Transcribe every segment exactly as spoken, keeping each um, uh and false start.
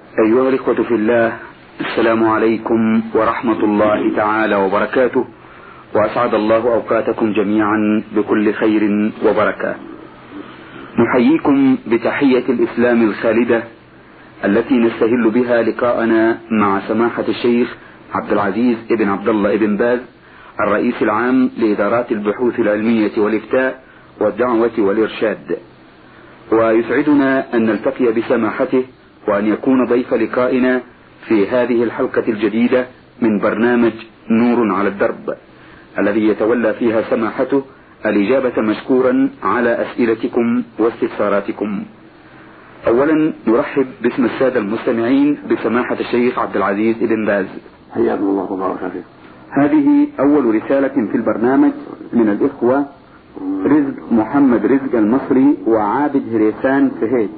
أيها الإخوة في الله، السلام عليكم ورحمة الله تعالى وبركاته، وأسعد الله أوقاتكم جميعا بكل خير وبركة. نحييكم بتحية الإسلام الخالدة التي نستهل بها لقاءنا مع سماحة الشيخ عبد العزيز ابن عبد الله ابن باز، الرئيس العام لإدارات البحوث العلمية والإفتاء والدعوة والإرشاد. ويسعدنا أن نلتقي بسماحته وأن يكون ضيف لقائنا في هذه الحلقة الجديدة من برنامج نور على الدرب، الذي يتولى فيها سماحته الإجابة مشكورا على أسئلتكم واستفساراتكم. أولا نرحب باسم السادة المستمعين بسماحة الشيخ عبد العزيز ابن باز. حياكم الله وبارك فيك. هذه أول رسالة في البرنامج من الإخوة رزق محمد رزق المصري وعابد هريسان فهيد.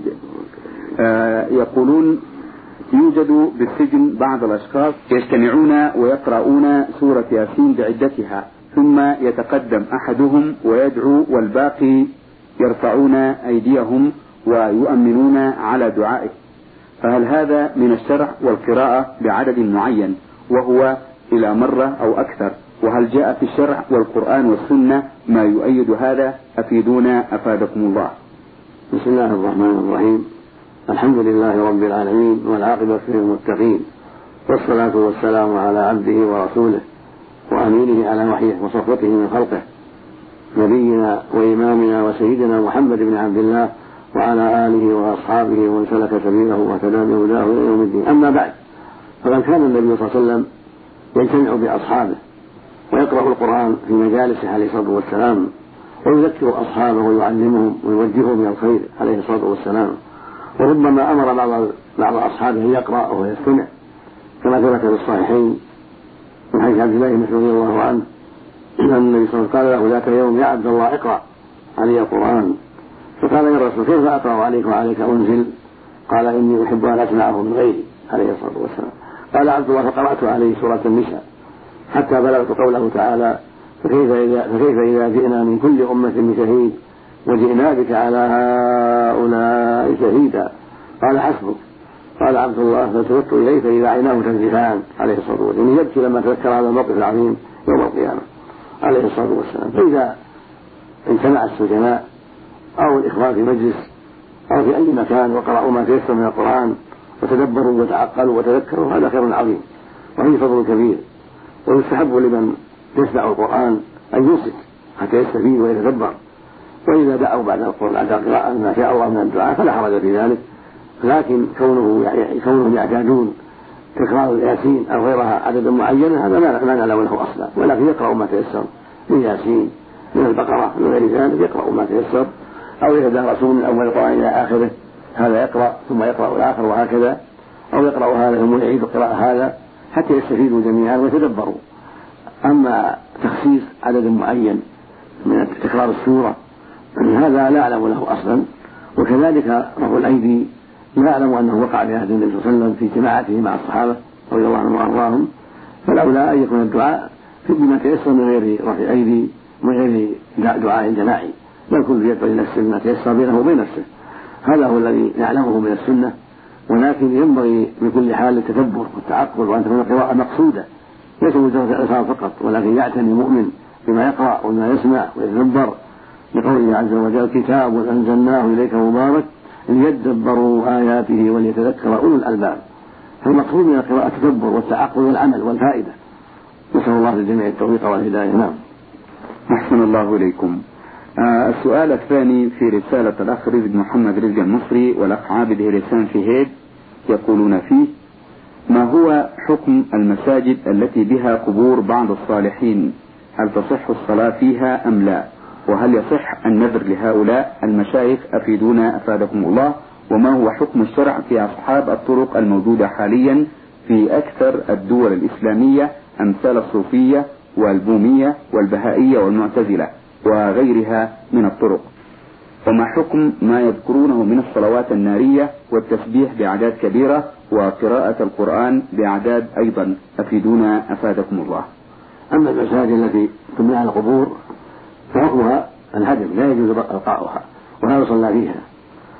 آه يقولون: يوجد بالسجن بعض الأشخاص يجتمعون ويقرؤون سورة ياسين بعدتها، ثم يتقدم أحدهم ويدعو والباقي يرفعون أيديهم ويؤمنون على دعائه، فهل هذا من الشرع والقراءة بعدد معين وهو إلى مرة أو أكثر؟ وهل جاء في الشرع والقرآن والسنة ما يؤيد هذا؟ أفيدونا أفادكم الله. بسم الله الرحمن الرحيم. الحمد لله رب العالمين، والعاقبة للمتقين، والصلاة والسلام على عبده ورسوله وأمينه على وحيه وصفوته من خلقه، نبينا وإمامنا وسيدنا محمد بن عبد الله وعلى آله وأصحابه ومن سلك سبيله واهتدى بهداه إلى يوم الدين. أما بعد، فقد كان النبي صلى الله عليه وسلم يجتمع بأصحابه ويقرأ القرآن في مجالسه عليه الصلاة والسلام، ويذكر أصحابه ويعلمهم ويوجههم إلى الخير عليه الصلاة والسلام. وربما أمر بعض بعض أصحابه أن يقرأ وهو يستمع، كما ثبت في الصحيحين من حديث عبد الله بن مسعود رضي الله عنه أن النبي صلى الله عليه وسلم قال له ذاك يوم: يا عبد الله اقرأ علي القرآن. فقال: يا رسول كيف أقرأ عليك وعليك أنزل؟ قال: إني أحب أن أسمعه من غيري عليه الصلاة والسلام. قال عبد الله: فقرأت عليه سورة النساء حتى بلغت قوله تعالى: فكيف إذا, فكيف إذا جئنا من كل أمة بشهيد وجئنا بك على هؤلاء شهيدا. قال: حسبك. قال عبد الله: فالتفت إليه فإذا عيناه تذرفان عليه الصلاة والسلام، يعني يبكي لما تذكر هذا الموقف العظيم يوم القيامة عليه الصلاة والسلام. فإذا اجتمع السجناء أو الإخوان في مجلس أو في أي مكان وقرأوا ما تيسر من القرآن وتدبروا وتعقلوا وتذكروا، هذا خير عظيم وفيه فضل كبير. ويستحب لمن يسمع القرآن أن يمسك حتى يستفيد ويتدبر، وإذا دعوا بعد القراءة ما شاء الله من الدعاء فلا حرج في ذلك. لكن كونه كونهم يعتادون تكرار الياسين أو غيرها عددا معينا هذا ما نعلم له أصلا، ولكن يقرأوا ما تيسر من ياسين من البقرة من غير ذلك، يقرأوا ما تيسر أو يتدارسون من أول القرآن إلى آخره، هذا يقرأ ثم يقرأ الآخر وهكذا، أو يقرأ هذا ثم يعيد قراءة هذا حتى يستفيدوا جميعا ويتدبروا. أما تخصيص عدد معين من تكرار السورة هذا لا أعلم له أصلا. وكذلك رفع الأيدي لا أعلم أنه وقع في عهد النبي صلى الله عليه وسلم في جماعته مع الصحابة رضي الله عنهم وأرضاهم، فالأولى أن يكون الدعاء في بما تيسر من غير رفع أيدي من غير دعاء جماعي، بل كل يدعو لنفسه بما تيسر بينه وبين نفسه. هذا هو الذي نعلمه من السنة. ولكن ينبغي بكل حال التدبر والتعقل، وأن تكون القراءة مقصودة ليس مجرد الإلقاء فقط، ولكن يعتني مؤمن بما يقرأ وما يسمع ويتدبر، لقوله عز وجل: كتاب أنزلناه إليك مبارك ليدبروا آياته وليتذكر أولو الألباب. فالمقصود من القراءة التدبر والتعقل والعمل والفائدة. نسأل الله للجميع التوفيق والهداية. نعم. أحسن الله إليكم. آه السؤال الثاني في رسالة الأخ رزق محمد رزق المصري والأخ عابد هريسان فهيد، يقولون فيه: ما هو حكم المساجد التي بها قبور بعض الصالحين؟ هل تصح الصلاة فيها أم لا؟ وهل يصح النذر لهؤلاء المشايخ؟ أفيدونا أفادكم الله. وما هو حكم الشرع في أصحاب الطرق الموجودة حاليا في أكثر الدول الإسلامية أمثال الصوفية والبومية والبهائية والمعتزلة وغيرها من الطرق؟ وما حكم ما يذكرونه من الصلوات النارية والتسبيح بأعداد كبيرة وقراءة القرآن بأعداد أيضا؟ أفيدونا أفادكم الله. أما المساجد التي تبنى على القبور فحكمها الهدم، لا يجوز إلقاؤها ولا يصلى فيها،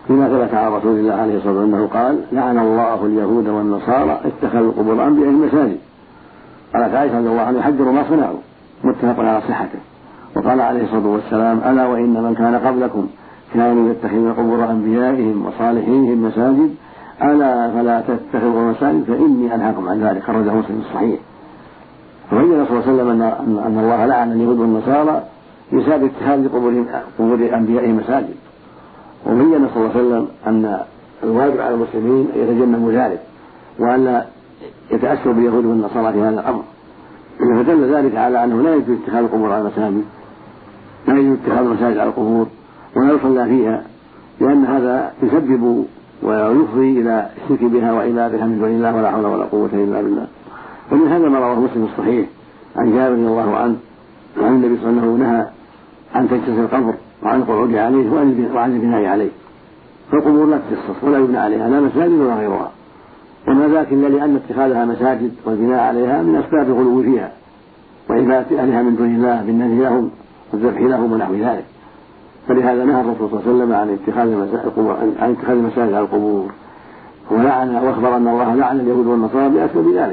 فيما ثبت عن رسول الله عليه الصلاة والسلام أنه قال: لعن الله اليهود والنصارى اتخذوا قبور أنبيائهم مساجد. قالت عائشة رضي الله عنها: يحذر ما صنعوا، متفق على صحته. وقال عليه الصلاة والسلام: ألا وإن من كان قبلكم كانوا يتخذون قبور أنبيائهم وصالحيهم مساجد، ألا فلا تتخذوا مساجد فإني أنهاكم عن ذلك. خرجه مسلم الصحيح. فبين صلى الله عليه وسلم أن الله لعن اليهود والنصارى بسبب اتخاذ قبور أنبيائهم مساجد. وبين صلى الله عليه وسلم أن الواجب على المسلمين أن يتجنبوا ذلك وأن لا يتأثروا باليهود والنصارى في هذا الأمر. فدل ذلك على أنه لا يجوز اتخاذ القبور على المساجد، لا يجوز اتخاذ المساجد على القبور ولا يصلى فيها، لأن هذا يسبب ويفضي إلى الشرك بها وعبادها من دون الله، ولا حول ولا قوة إلا بالله. ومن هذا ما رواه مسلم الصحيح عن جابر رضي الله عنه عن النبي صلى الله عليه وسلم نهى عن تجسيس القبر وعن القعود عليه وعن البناء عليه. فالقبور لا تجسس ولا يبنى عليها لا مساجد ولا غيرها، وما ذاك إلا لأن اتخاذها مساجد والبناء عليها من أسباب الغلو فيها وعبادة أهلها من دون الله بالنهي لهم والذبح لهم ونحو ذلك. فلهذا نهى الرسول صلى الله عليه وسلم عن اتخاذ عن اتخاذ المساجد على القبور، ولعن واخبر أن الله لعن اليهود والنصارى بأسباب ذلك.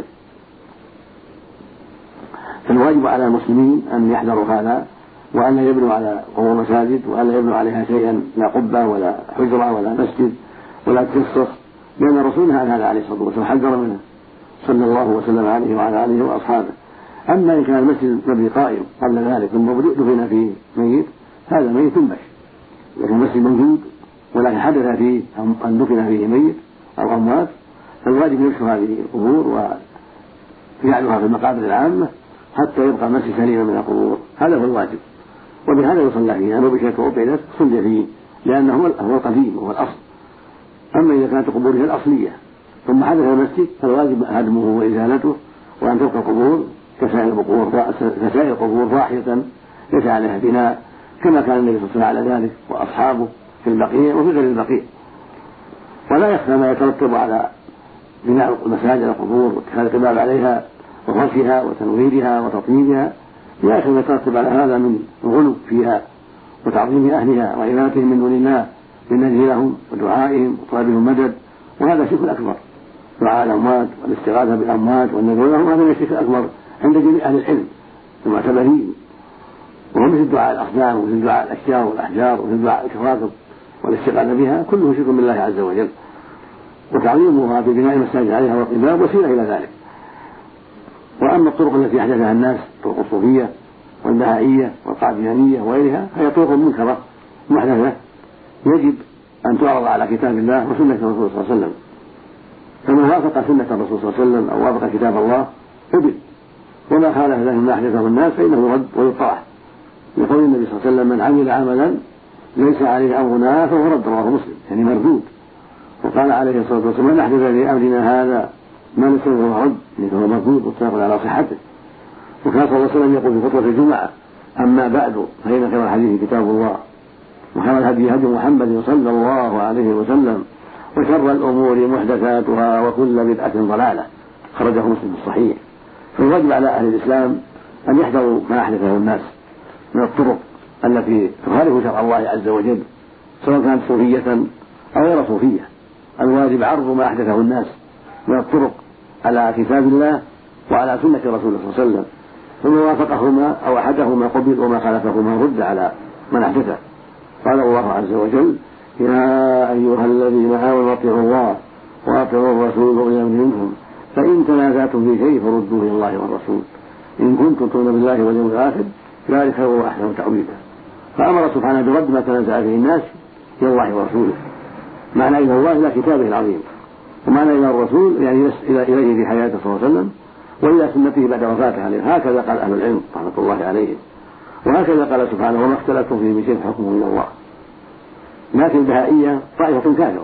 فالواجب على المسلمين أن يحذروا هذا، وأن لا يبنوا على قبور مساجد، وأن لا يبنوا عليها شيئا، لا قبة ولا حجرة ولا مسجد ولا تجسس، لأن الرسول نهى عن هذا عليه الصلاة والسلام، حذر منه صلى الله وسلم عليه وعلى آله وأصحابه. أما إن كان المسجد مبني قائم قبل ذلك ثم دفن فيه ميت، هذا ميت ينبش. لكن المسجد موجود ولكن حدث فيه أن دفن فيه ميت أو أموات، فالواجب نبش هذه القبور وجعلها في المقابر العامة حتى يبقى المسجد سليما من القبور. هذا هو الواجب، وبهذا يصلى فيه. أما بشيء وأبعدت صلى فيه لأنه هو القديم وهو الأصل. أما إذا كانت قبوره الأصلية ثم حدث المسجد فالواجب هدمه وإزالته، وأن تبقى القبور كسائر القبور كسائر القبور ضاحية ليس عليها بناء، كما كان النبي صلى الله عليه وسلم على ذلك وأصحابه في البقيع وفي غير البقيع. ولا يخفى ما يترتب على بناء المساجد القبور واتخاذ القباب عليها وفرشها وتنويرها وتطييبها، لا يخفى ما يترتب على هذا من الغلو فيها وتعظيم أهلها وعبادتهم من دون الله بالنهي لهم ودعائهم وطلبهم مدد، وهذا شرك أكبر. دعاء الأموات والاستغاثة بالأموات والنذر لهم هذا من الشرك الأكبر عند جميع أهل العلم المعتبرين، وهو مثل دعاء الأصنام ومثل دعاء الأشجار والأحجار ومثل دعاء الكواكب والاستغاثة بها، كله شرك بالله عز وجل. وتعظيمها ببناء المساجد عليها والقباب وسيلة إلى ذلك. وأما الطرق التي أحدثها الناس طرق الصوفية والبهائية والقاديانية وغيرها فهي طرق منكرة محدثة يجب أن تعرض على كتاب الله وسنة الرسول صلى الله عليه وسلم. فمن وافق سنة الرسول صلى الله عليه وسلم أو وافق كتاب الله قبل، وما خالف ذلك مما أحدثه الناس فإنه يرد ويطرح، يقول النبي صلى الله عليه وسلم: من عمل عملا ليس عليه أمرنا فهو رد، رواه مسلم، يعني مردود. وقال عليه الصلاة والسلام: من أحدث في أمرنا هذا ما ليس فهو رد، يعني فهو مردود متفق على صحته. وكان صلى الله عليه وسلم يقول في خطبة الجمعة: أما بعد فإن خير الحديث كتاب الله وخير الهدي هدي محمد صلى الله عليه وسلم وشر الأمور محدثاتها وكل بدعة ضلالة. خرجه مسلم الصحيح. فالواجب على أهل الإسلام أن يحذروا ما أحدثه الناس من الطرق التي تخالف شرع الله عز وجل، سواء كانت صوفية أو غير صوفية. الواجب عرض ما أحدثه الناس من الطرق على كتاب الله وعلى سنة رسول الله صلى الله عليه وسلم، ثم وافقهما أو أحدهما قبل وما خالفهما رد على من أحدثه. قال الله عز وجل: يا أيها الذين آمنوا اطيعوا الله وأطيعوا الرسول وأولي الأمر منكم فإن تنازعتم في شيء فردوه إلى الله والرسول إن كنتم تؤمنون بالله واليوم الآخر ذلك خير وأحسن تأويلا. فأمر سبحانه برد ما تنازع فيه الناس إلى الله ورسوله، معنى إلى الله إلى كتابه العظيم، ومعنى إلى الرسول يعني إليه في حياته صلى الله عليه وسلم وإلى سنته بعد وفاته عليه. هكذا قال أهل العلم رحمة الله عليهم، وهكذا قال سبحانه: وما اختلفتم فيه من شيء فحكمه إلى الله. لكن البهائية طائفة كافرة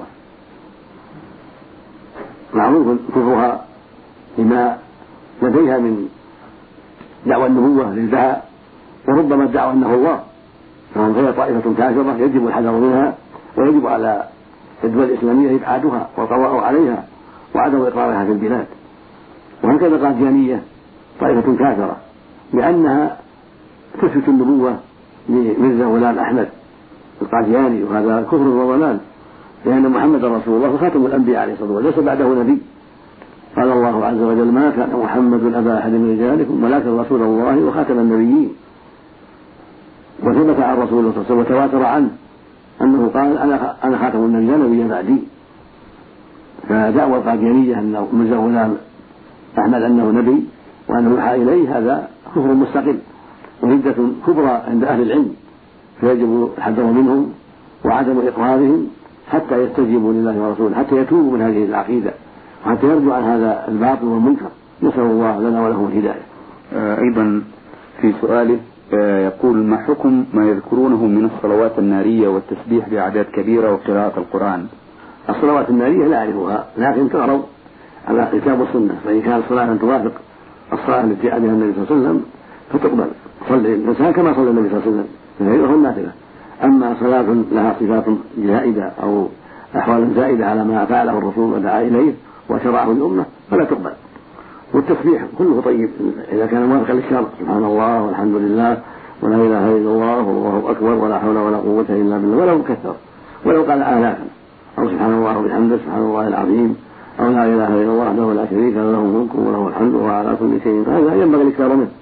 معروف كفرها لما لديها من دعوى النبوة للبهاء، وربما ادعوا أنه الله، فهي طائفة كافرة يجب الحذر منها، ويجب على الدول الإسلامية إبعادها والقضاء عليها وعدم إقرارها في البلاد. وهكذا القاديانية طائفة كافرة لأنها تثبت النبوة لميرزا غلام أحمد القادياني، وهذا كفر وضلال، لأن محمد رسول الله وخاتم الأنبياء عليه الصلاة والسلام ليس بعده نبي. قال الله عز وجل: ما كان محمد أبا أحد من رجالكم ولكن رسول الله وخاتم النبيين. وثبت عن رسول الله صلى الله عليه وسلم وتواتر عنه أنه قال: أنا أنا خاتم النبيين نبي بعدي. فدعوى القاديانية أن مرزا غلام أحمد أنه نبي وأنه يوحى إليه هذا كفر مستقل وردة كبرى عند أهل العلم، فيجب الحذر منهم وعدم إقرارهم حتى يستجيبوا لله ورسوله، حتى يتوبوا من هذه العقيدة وحتى يرجعوا عن هذا الباطل والمنكر. نسأل الله لنا ولهم الهداية. أيضا في سؤاله يقول: ما حكم ما يذكرونه من الصلوات النارية والتسبيح بأعداد كبيرة وقراءة القرآن؟ الصلوات النارية لا أعرفها، لكن تعرض على الكتاب والسنة، فإن كانت الصلاة توافق الصلاة التي عليها النبي صلى الله عليه وسلم فتقبل، صلي الإنسان كما صلى النبي صلى الله عليه وسلم فهي النافلة. أما صلاة لها صفات زائدة أو أحوال زائدة على ما فعله الرسول ودعا إليه وشرعه الأمة فلا تقبل. والتسبيح كله طيب إذا كان موافقا للشرع: سبحان الله والحمد لله ولا إله إلا الله والله أكبر ولا حول ولا قوة إلا بالله، ولو كثر ولو قال آلافا، أو سبحان الله وبحمده سبحان الله العظيم، أو لا إله إلا الله وحده لا شريك له له الملك وله الحمد وهو على كل شيء. هذا ينبغي الإكثار منه.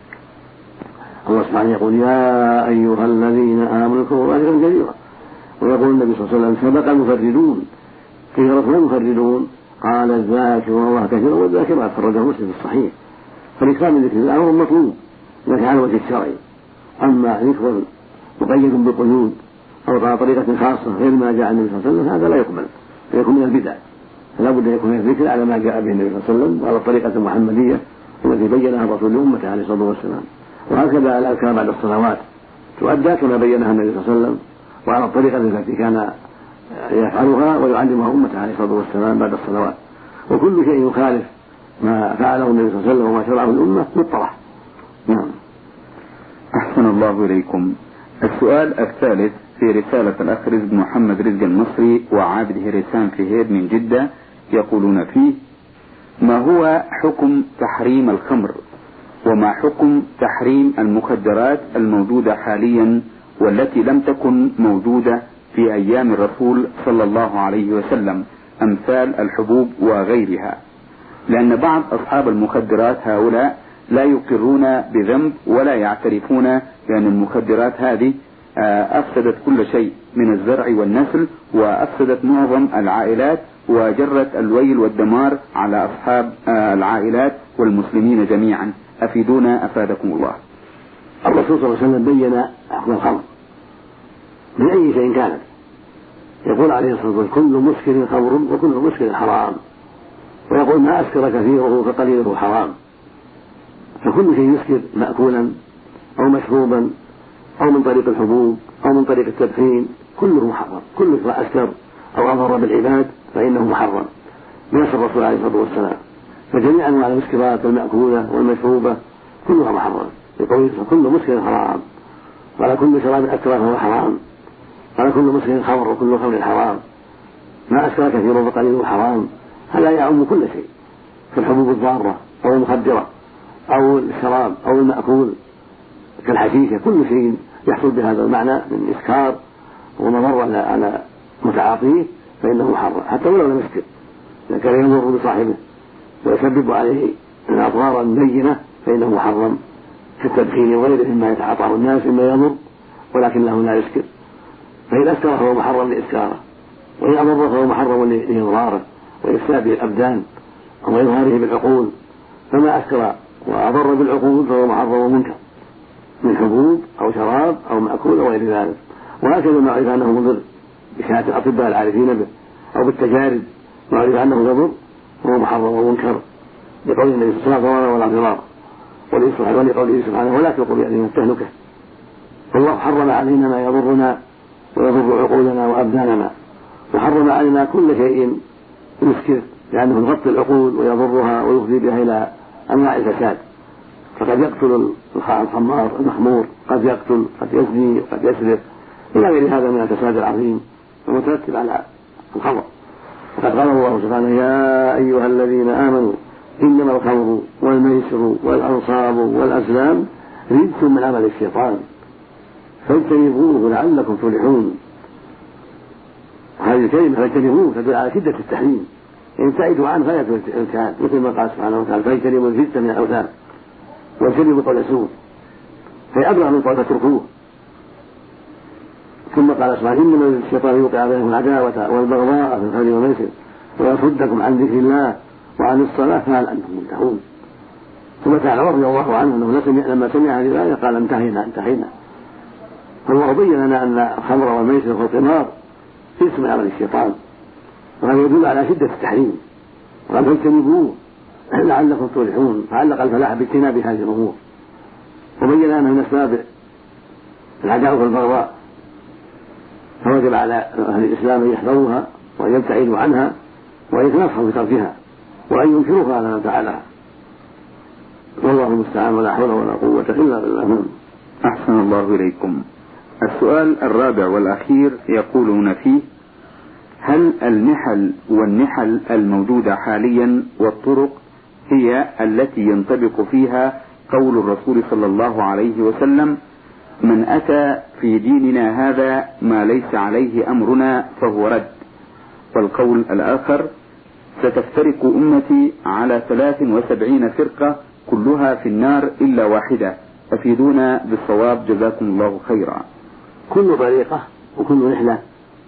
الله سبحانه يقول: يا أيها الذين آمنوا اذكروا أجرا كبيرا. ويقول النبي صلى الله عليه وسلم: سبق المفردون. كيف رسول المفردون؟ قال: الذاكرون الله كثيرا والذاكرات. خرجه مسلم في الصحيح. فالإكثار من ذكر الله هو مطلوب إذا كان على الوجه الشرعي. أما ذكر مقيد بقيود أو على طريقة خاصة غير ما جاء النبي صلى الله عليه وسلم هذا لا يقبل، فيكون من البدع. فلا بد أن يكون الذكر على ما جاء به النبي صلى الله عليه وسلم وعلى الطريقة المحمدية التي بينها الرسول لأمته عليه الصلاة والسلام. وهكذا الأذكار بعد الصلوات تؤدى كما بينها النبي صلى الله عليه وسلم وعلى الطريقة التي كان يفعلها ويعلمها أمته عليه الصلاة والسلام بعد الصلوات. وكل شيء يخالف ما فعله النبي صلى الله عليه وسلم وما شرعه الأمة مطرح. نعم. أحسن الله إليكم. السؤال الثالث في رسالة الأخ رزق محمد رزق المصري وعابد هريسان في هيد من جدة، يقولون فيه: ما هو حكم تحريم الخمر؟ وما حكم تحريم المخدرات الموجودة حاليا والتي لم تكن موجودة في أيام الرسول صلى الله عليه وسلم، أمثال الحبوب وغيرها؟ لأن بعض أصحاب المخدرات هؤلاء لا يقرون بذنب ولا يعترفون بأن المخدرات هذه أفسدت كل شيء من الزرع والنسل وأفسدت معظم العائلات وجرت الويل والدمار على أصحاب العائلات والمسلمين جميعا. أفيدونا أفادكم الله. الرسول صلى الله عليه وسلم بين حكم الخمر من أي شيء كانت. يقول عليه الصلاة والسلام: كل مسكر خمر وكل مسكر حرام. ويقول: ما أسكر كثيره فقليله حرام. فكل شيء يسكر مأكولا أو مشروبا أو من طريق الحبوب أو من طريق التدخين كله محرم. كل ما أسكر أو أضر بالعباد فإنه محرم بنص الرسول عليه الصلاة والسلام. فجميع أنواع المسكرات المأكولة والمشروبة كلها محرم. يقول: كل مسكر حرام، وعلى كل شراب أسكر فهو حرام، وعلى كل مسكر خمر وكل خمر حرام. ما أسكر كثير فقليله حرام. هذا يعم كل شيء كالحبوب الضارة أو المخدرة أو الشراب أو المأكول كالحشيشة. كل شيء يحصل بهذا المعنى من إسكار ومضر على متعاطيه فإنه محرم حتى ولو لم يسكر. إذا كان يضر بصاحبه ويسبب عليه من أضرار بينة فإنه محرم كالتدخين وغيره مما يتعاطاه الناس مما يضر ولكنه لا يسكر. فإن أسكر فهو محرم لإسكاره، وإن أضر فهو محرم لإضراره وإفساده الأبدان وإظهاره بالعقول. فما أسكر وأضر بالعقول فهو محرم ومنكر من حبوب أو شراب أو مأكول أو غير ذلك. وهكذا ما عرف أنه مضر بشهادة الأطباء العارفين به أو بالتجارب ما عرف أنه يضر فهو محرم ومنكر لقول النبي صلى الله عليه وسلم: ولا ضرار. ولقوله سبحانه: ولا تلقوا بأيديكم التهلكة. والله حرم علينا ما يضرنا ويضر عقولنا وأبداننا، وحرم علينا كل شيء يسكر لأنه يغطي العقول ويضرها ويفضي بها إلى أنواع الفساد. فقد يقتل الخمار المخمور، قد يقتل، قد يزني، قد يسرق، إلى غير هذا من الفساد العظيم المترتب على الخمر. وقد قال الله سبحانه: يا أيها الذين آمنوا إنما الخمر والميسر والأنصاب والأزلام رجس من عمل الشيطان فاجتنبوه لعلكم تفلحون. هذه الكلمة فاجتنبوه تدل على شدة التحريم، إن ابتعدوا عنه فلا الابتعاد، مثل ما قال سبحانه وتعالى فاجتنبوا الجد من الأوثان واجتنبوا قول الزور، فهي أبلغ من قول اتركوه. ثم قال سبحانه إنما الشيطان يوقع بينهم العداوة والبغضاء في الخمر والميسر ويصدكم عن ذكر الله وعن الصلاة فهل أنتم منتهون. ثم تعالى رضي الله عنه أنه لما سمع هذه الآية قال انتهينا انتهينا. فالله بين لنا أن الخمر والميسر والقمار اسم من عمل الشيطان، وهذا يدل على شدة التحريم، وقال فاجتنبوه لعلكم تفلحون، فعلق الفلاح باجتناب هذه الأمور، وبين أنه من أسباب العداوة والبغضاء، فوجب على أهل الإسلام أن يحذروها وأن يبتعدوا عنها وأن يتنصحوا بتركها وأن ينكروها على من فعلها، والله المستعان ولا حول ولا قوة إلا بالله. أحسن الله إليكم. السؤال الرابع والأخير يقولون فيه: هل المحل والنحل الموجودة حاليا والطرق هي التي ينطبق فيها قول الرسول صلى الله عليه وسلم: من أتى في ديننا هذا ما ليس عليه أمرنا فهو رد؟ والقول الآخر: ستفترق أمتي على ثلاث وسبعين فرقة كلها في النار إلا واحدة، أفيدونا بالصواب جزاكم الله خيرا. كل طريقة وكل رحلة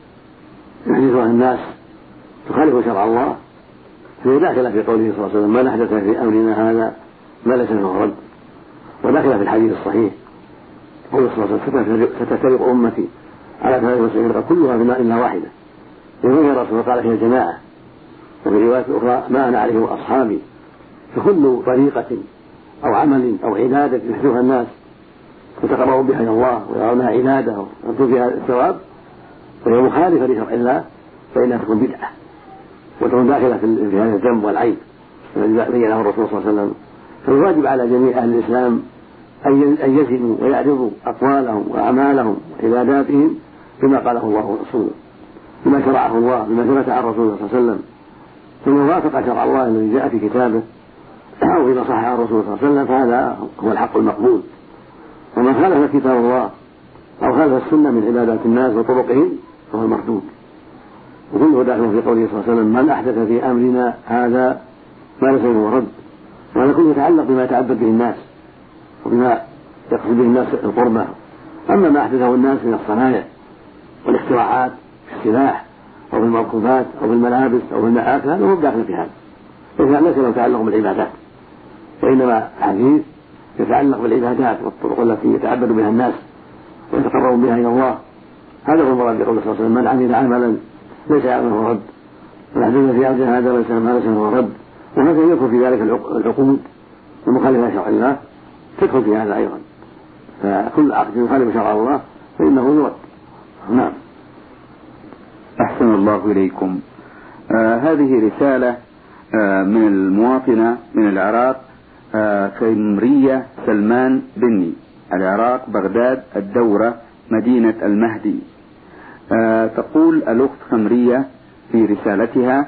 يحدثها الناس تخالف شرع الله فهي داخلة في قوله صلى الله عليه وسلم: من أحدث في أمرنا هذا ما ليس فهو رد، وداخلة في الحديث الصحيح قول صلى الله عليه وسلم: ستفترق أمتي على ثلاث وسبعين فرقة كلها في النار إلا واحدة. يقول الرسول قال هي الجماعة، وفي رواية أخرى ما أنا عليه أصحابي. فكل طريقة أو عمل أو عبادة يحدثها الناس يتقربون بها إلى الله ويرونها عبادة ويرجون فيها الثواب وهي مخالفة لشرع الله فإنها تكون بدعة وتكون داخلة في هذا الذنب والعيب الذي بينه الرسول صلى الله عليه وسلم. فالواجب على جميع أهل الإسلام أن يزنوا ويعرضوا أقوالهم وأعمالهم وعباداتهم بما قاله الله ورسوله، بما شرعه الله، بما ثبت عن الرسول صلى الله عليه وسلم، ثم وافق شرع الله الذي جاء في كتابه أو إذا صح عن الرسول صلى الله عليه وسلم فهذا هو الحق المقبول. ومن خالف كتاب الله أو خالف السنة من عبادات الناس وطرقهم فهو المردود. وكله داخل في قوله صلى الله عليه وسلم: من أحدث في أمرنا هذا ما ليس فهو رد. وهذا كله يتعلق بما يتعبد به الناس وبما يقصد به الناس القربة. أما ما أحدثه الناس من الصنايع والاختراعات في السلاح أو في المركوبات أو في الملابس أو في المآكل هذا هو داخل في هذا، إذا ليس له تعلق بالعبادات، وإنما الحديث يتعلق بالعبادات والطرق التي يتعبد بها الناس ويتقربون بها إلى الله. هذا هو المراد بقوله صلى الله عليه وسلم: من عمل عملا ليس عليه رد، من أحدث في أمرنا هذا ليس ما ليس له رد. وهذا يدخل في ذلك العقود المخالفة لشرع الله تدخل في هذا أيضا، فكل عقد يخالف شرع الله فإنه يرد. نعم. أحسن الله إليكم. آه هذه رسالة آه من المواطنة من العراق، آه خمرية سلمان بني، العراق بغداد الدورة مدينة المهدي. آه تقول الأخت خمرية في رسالتها: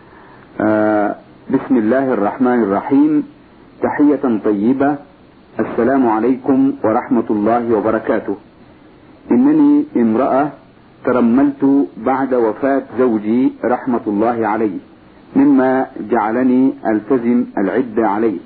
آه بسم الله الرحمن الرحيم، تحية طيبة، السلام عليكم ورحمة الله وبركاته. إنني امرأة ترملت بعد وفاة زوجي رحمة الله عليه، مما جعلني ألتزم العدة عليه،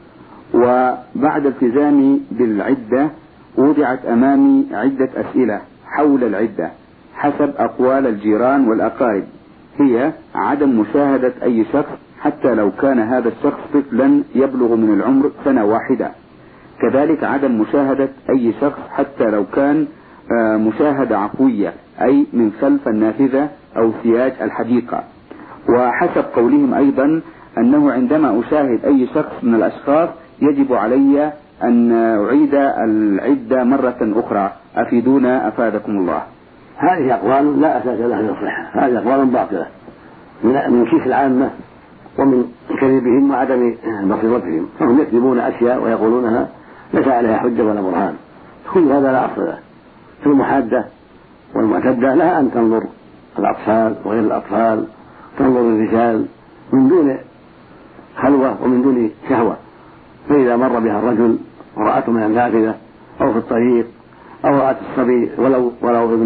وبعد التزامي بالعدة وضعت أمامي عدة أسئلة حول العدة حسب أقوال الجيران والأقارب، هي عدم مشاهدة أي شخص حتى لو كان هذا الشخص طفلا يبلغ من العمر سنة واحدة، كذلك عدم مشاهدة أي شخص حتى لو كان مشاهدة عفوية أي من خلف النافذة أو سياج الحديقة. وحسب قولهم أيضا أنه عندما أشاهد أي شخص من الأشخاص يجب علي أن أعيد العدة مرة أخرى، أفيدونا أفادكم الله. هذه أقوال لا أساس لها من الصحة، هذه أقوال باطلة من كيس العامة ومن كذبهم وعدم بصيرتهم، فهم يكذبون أشياء ويقولونها ليس عليها حجة ولا برهان، كل هذا لا أصل له. في المحادة والمعتدة لها أن تنظر الأطفال وغير الأطفال، تنظر الرجال من دون خلوة ومن دون شهوة، فإذا مر بها الرجل ورأته من النافذة أو في الطريق أو رأت الصبي ولو ولو ابن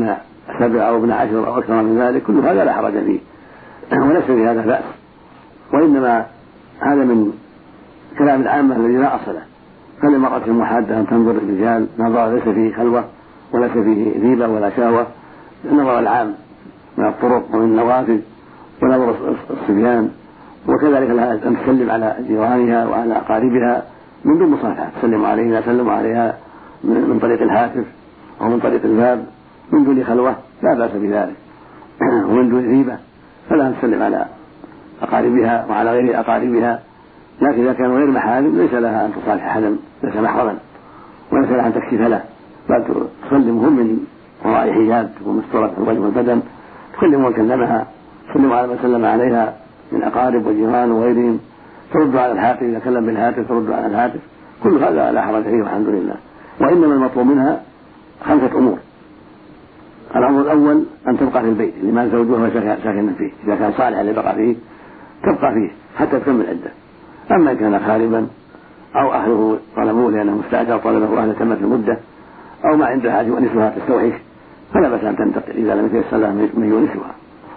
سبع أو ابن عشر أو أكثر من ذلك كل هذا لا حرج فيه وليس في هذا بأس، وإنما هذا من كلام العامة الذي لا أصل له. فللمرأة المحادة أن تنظر الرجال نظر ليس فيه خلوة وليس فيه ريبة ولا شهوة، النظر العام من الطرق ومن النوافذ ونظر الصبيان، وكذلك لها أن تسلم على جيرانها وعلى أقاربها من دون مصافحة، تسلم عليها تسلم عليها من طريق الهاتف أو من طريق الباب من دون خلوة لا بأس بذلك، ومن دون ريبة فلا أن تسلم على أقاربها وعلى غير أقاربها. لكن إذا كانوا غير محارم ليس لها أن تصالح أحدا ليس محرما، وليس لها أن تكشف له، بل تسلمهم من وراء حجاب تكون مستورة الوجه والبدن، تكلم وكلمها، تسلم على من سلم عليها من أقارب وجيران وغيرهم، ترد على الهاتف إذا كلم بالهاتف ترد على الهاتف، كل هذا لا حرج فيه والحمد لله. وإنما المطلوب منها خمسة أمور. الأمر الأول أن تبقى في البيت لمن زوجها ساكنا فيه، إذا كان صالحا لبقى فيه تبقى فيه حتى تكمل عدة. أما إن كان خاربا أو أهله طلبوه لأنه مستأجر طلبه أهل تمت المدة أو ما عنده حاجة يؤنسها تستوحش فلا بأس أن تنتقل إذا لم يتيسر لها من يؤنسها.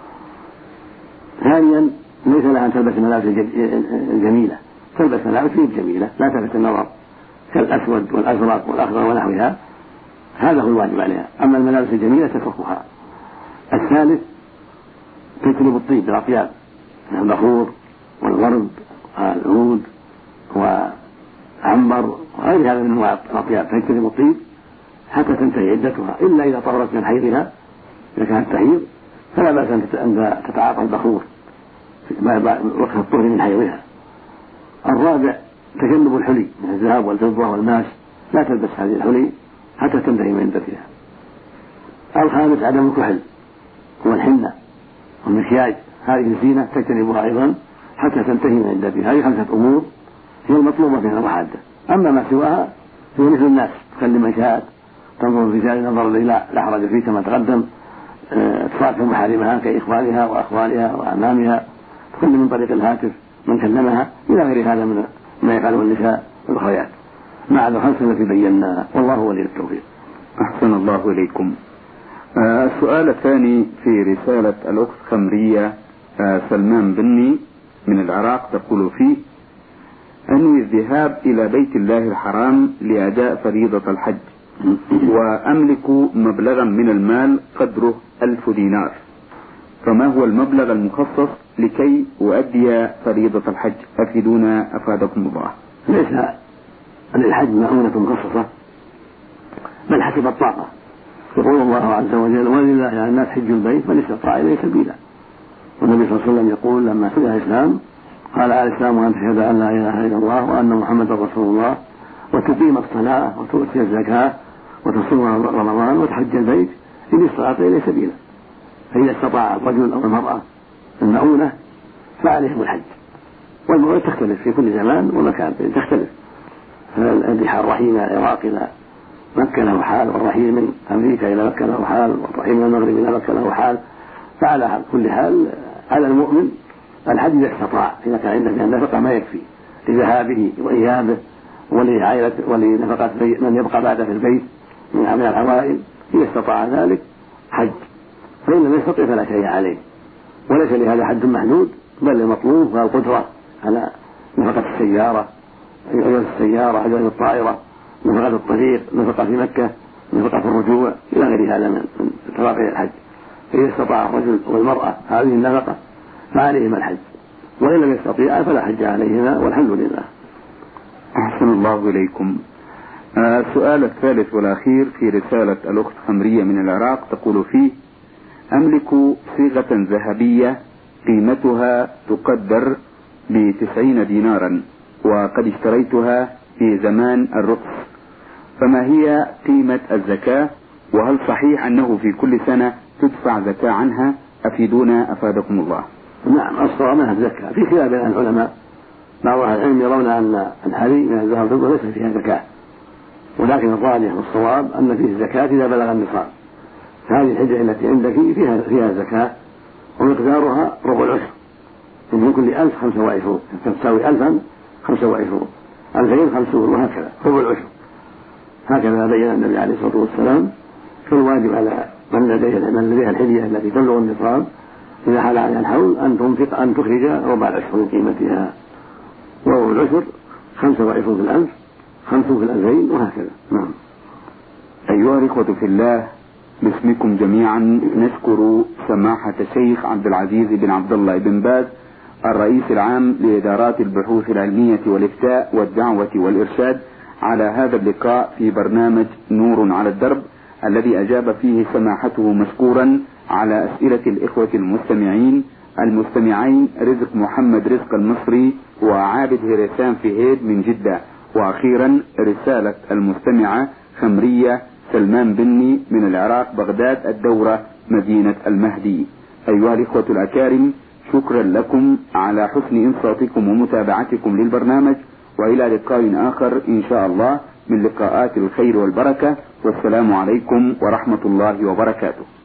ثانيا ليس لها أن تلبس الملابس الجميلة، تلبس ملابس جميلة لا تلفت النظر كالأسود والأزرق والأخضر ونحوها، هذا هو الواجب عليها. أما الملابس الجميلة تتركها. الثالث تجلب الطيب بالأطياب، البخور والورد والعود وعنبر وغير هذا من انواع الاطياب، تجتنب الطيب حتى تنتهي عدتها، الا اذا طهرت من حيضها. اذا كانت تحيض فلا باس ان تتعاطى البخور وقت الطهر من حيضها. الرابع تجنب الحلي من الذهب والفضه والماس، لا تلبس هذه الحلي حتى تنتهي من عدتها. الخامس عدم الكحل والحنه والمكياج، هذه الزينه تجتنبها ايضا حتى تنتهي من عدتها. هذه خمسة أمور هي المطلوبة في المحادة. أما ما سواها هي مثل الناس، تكلم من شاءت، تنظر الرجال نظر الذي لا حرج فيه كما تقدم، تصافح محارمها كإخوانها وأخوالها وأعمامها، تكلم من طريق الهاتف من كلمها إلى غير هذا من ما يفعله النساء والأخريات مع الخمسة التي بيناها، والله ولي التوفيق. أحسن الله إليكم. آه السؤال الثاني في رسالة الأخت خمرية آه سلمان بني من العراق، تقول فيه: أنوي الذهاب إلى بيت الله الحرام لأداء فريضة الحج، وأملك مبلغا من المال قدره ألف دينار، فما هو المبلغ المخصص لكي أؤدي فريضة الحج؟ أفيدونا أفادكم الله. ليس للحج مؤونة مخصصة بل حسب الطاقة. يقول الله عز وجل: ولله على الناس حج البيت من استطاع إليه سبيلا. والنبي صلى الله عليه وسلم يقول لما سئل الإسلام قال: الإسلام أن تشهد أن لا إله إلا الله وأن محمدا رسول الله وتقيم الصلاة وتؤتي الزكاة وتصوم رمضان وتحج البيت إن استطعت إليه سبيلا. فإذا استطاع الرجل أو المرأة المؤونة فعليهم الحج، والمؤونة تختلف في كل زمان ومكان تختلف. الرحيل إلى العراق إلى مكة له حال، والرحيل من أمريكا إلى مكة له حال، والرحيل من المغرب إلى مكة له حال. فعلى كل حال على المؤمن الحج إذا استطاع، إذا كان عنده من النفقة ما يكفي لذهابه وإيابه ولنفقة من يبقى بعده في البيت من العوائل، إذا استطاع ذلك حج، فإن لم يستطع فلا شيء عليه. وليس لهذا حد محدود، بل المطلوب هو القدرة على نفقة السيارة، أجرة السيارة، أجرة الطائرة، نفقة الطريق، نفقة في مكة، نفقة الرجوع إلى غير هذا من تفاقير الحج. فإذا استطاع الرجل والمرأة هذه النفقة فعليهما الحج، وإن لم يستطيع فلا حج عليهما، والحمد لله. أحسن الله إليكم. السؤال آه الثالث والأخير في رسالة الأخت خمرية من العراق، تقول فيه: أملك صيغة ذهبية قيمتها تقدر بتسعين دينارا، وقد اشتريتها في زمان الرخص، فما هي قيمة الزكاة؟ وهل صحيح أنه في كل سنة تدفع زكاة عنها؟ أفيدونا أفادكم الله. نعم، الصواب منها الزكاة، في خلاف بين العلماء. بعض أهل العلم يرون أن الحري من الذهب والفضة ليس فيها زكاة، ولكن الراجح والصواب أن فيه الزكاة إذا بلغ النصاب. هذه الحجة التي عندك فيها فيها زكاة، ومقدارها ربع العشر، من كل ألف خمسة وعشرون، تساوي ألفا خمسة وعشرون، ألفين خمسون، وهكذا ربع العشر. هكذا بين النبي عليه الصلاة والسلام. فالواجب على من لديها من لديها الحلية التي تبلغ النصاب إذا حال عليها الحول أن تنفق أن تخرج ربع العشر من قيمتها، وربع العشر خمسة وعشرون في الألف، خمسون في الألفين، وهكذا. نعم. أيها الإخوة في الله، باسمكم جميعا نشكر سماحة الشيخ عبد العزيز بن عبد الله بن باز الرئيس العام لإدارات البحوث العلمية والإفتاء والدعوة والإرشاد على هذا اللقاء في برنامج نور على الدرب، الذي أجاب فيه سماحته مشكورا على أسئلة الإخوة المستمعين المستمعين رزق محمد رزق المصري وعابد هرسان فهيد من جدة، وأخيرا رسالة المستمعة خمرية سلمان بني من العراق بغداد الدورة مدينة المهدي. أيها الإخوة الأكارم، شكرا لكم على حسن إنصاتكم ومتابعتكم للبرنامج، وإلى لقاء آخر إن شاء الله من لقاءات الخير والبركة، والسلام عليكم ورحمة الله وبركاته.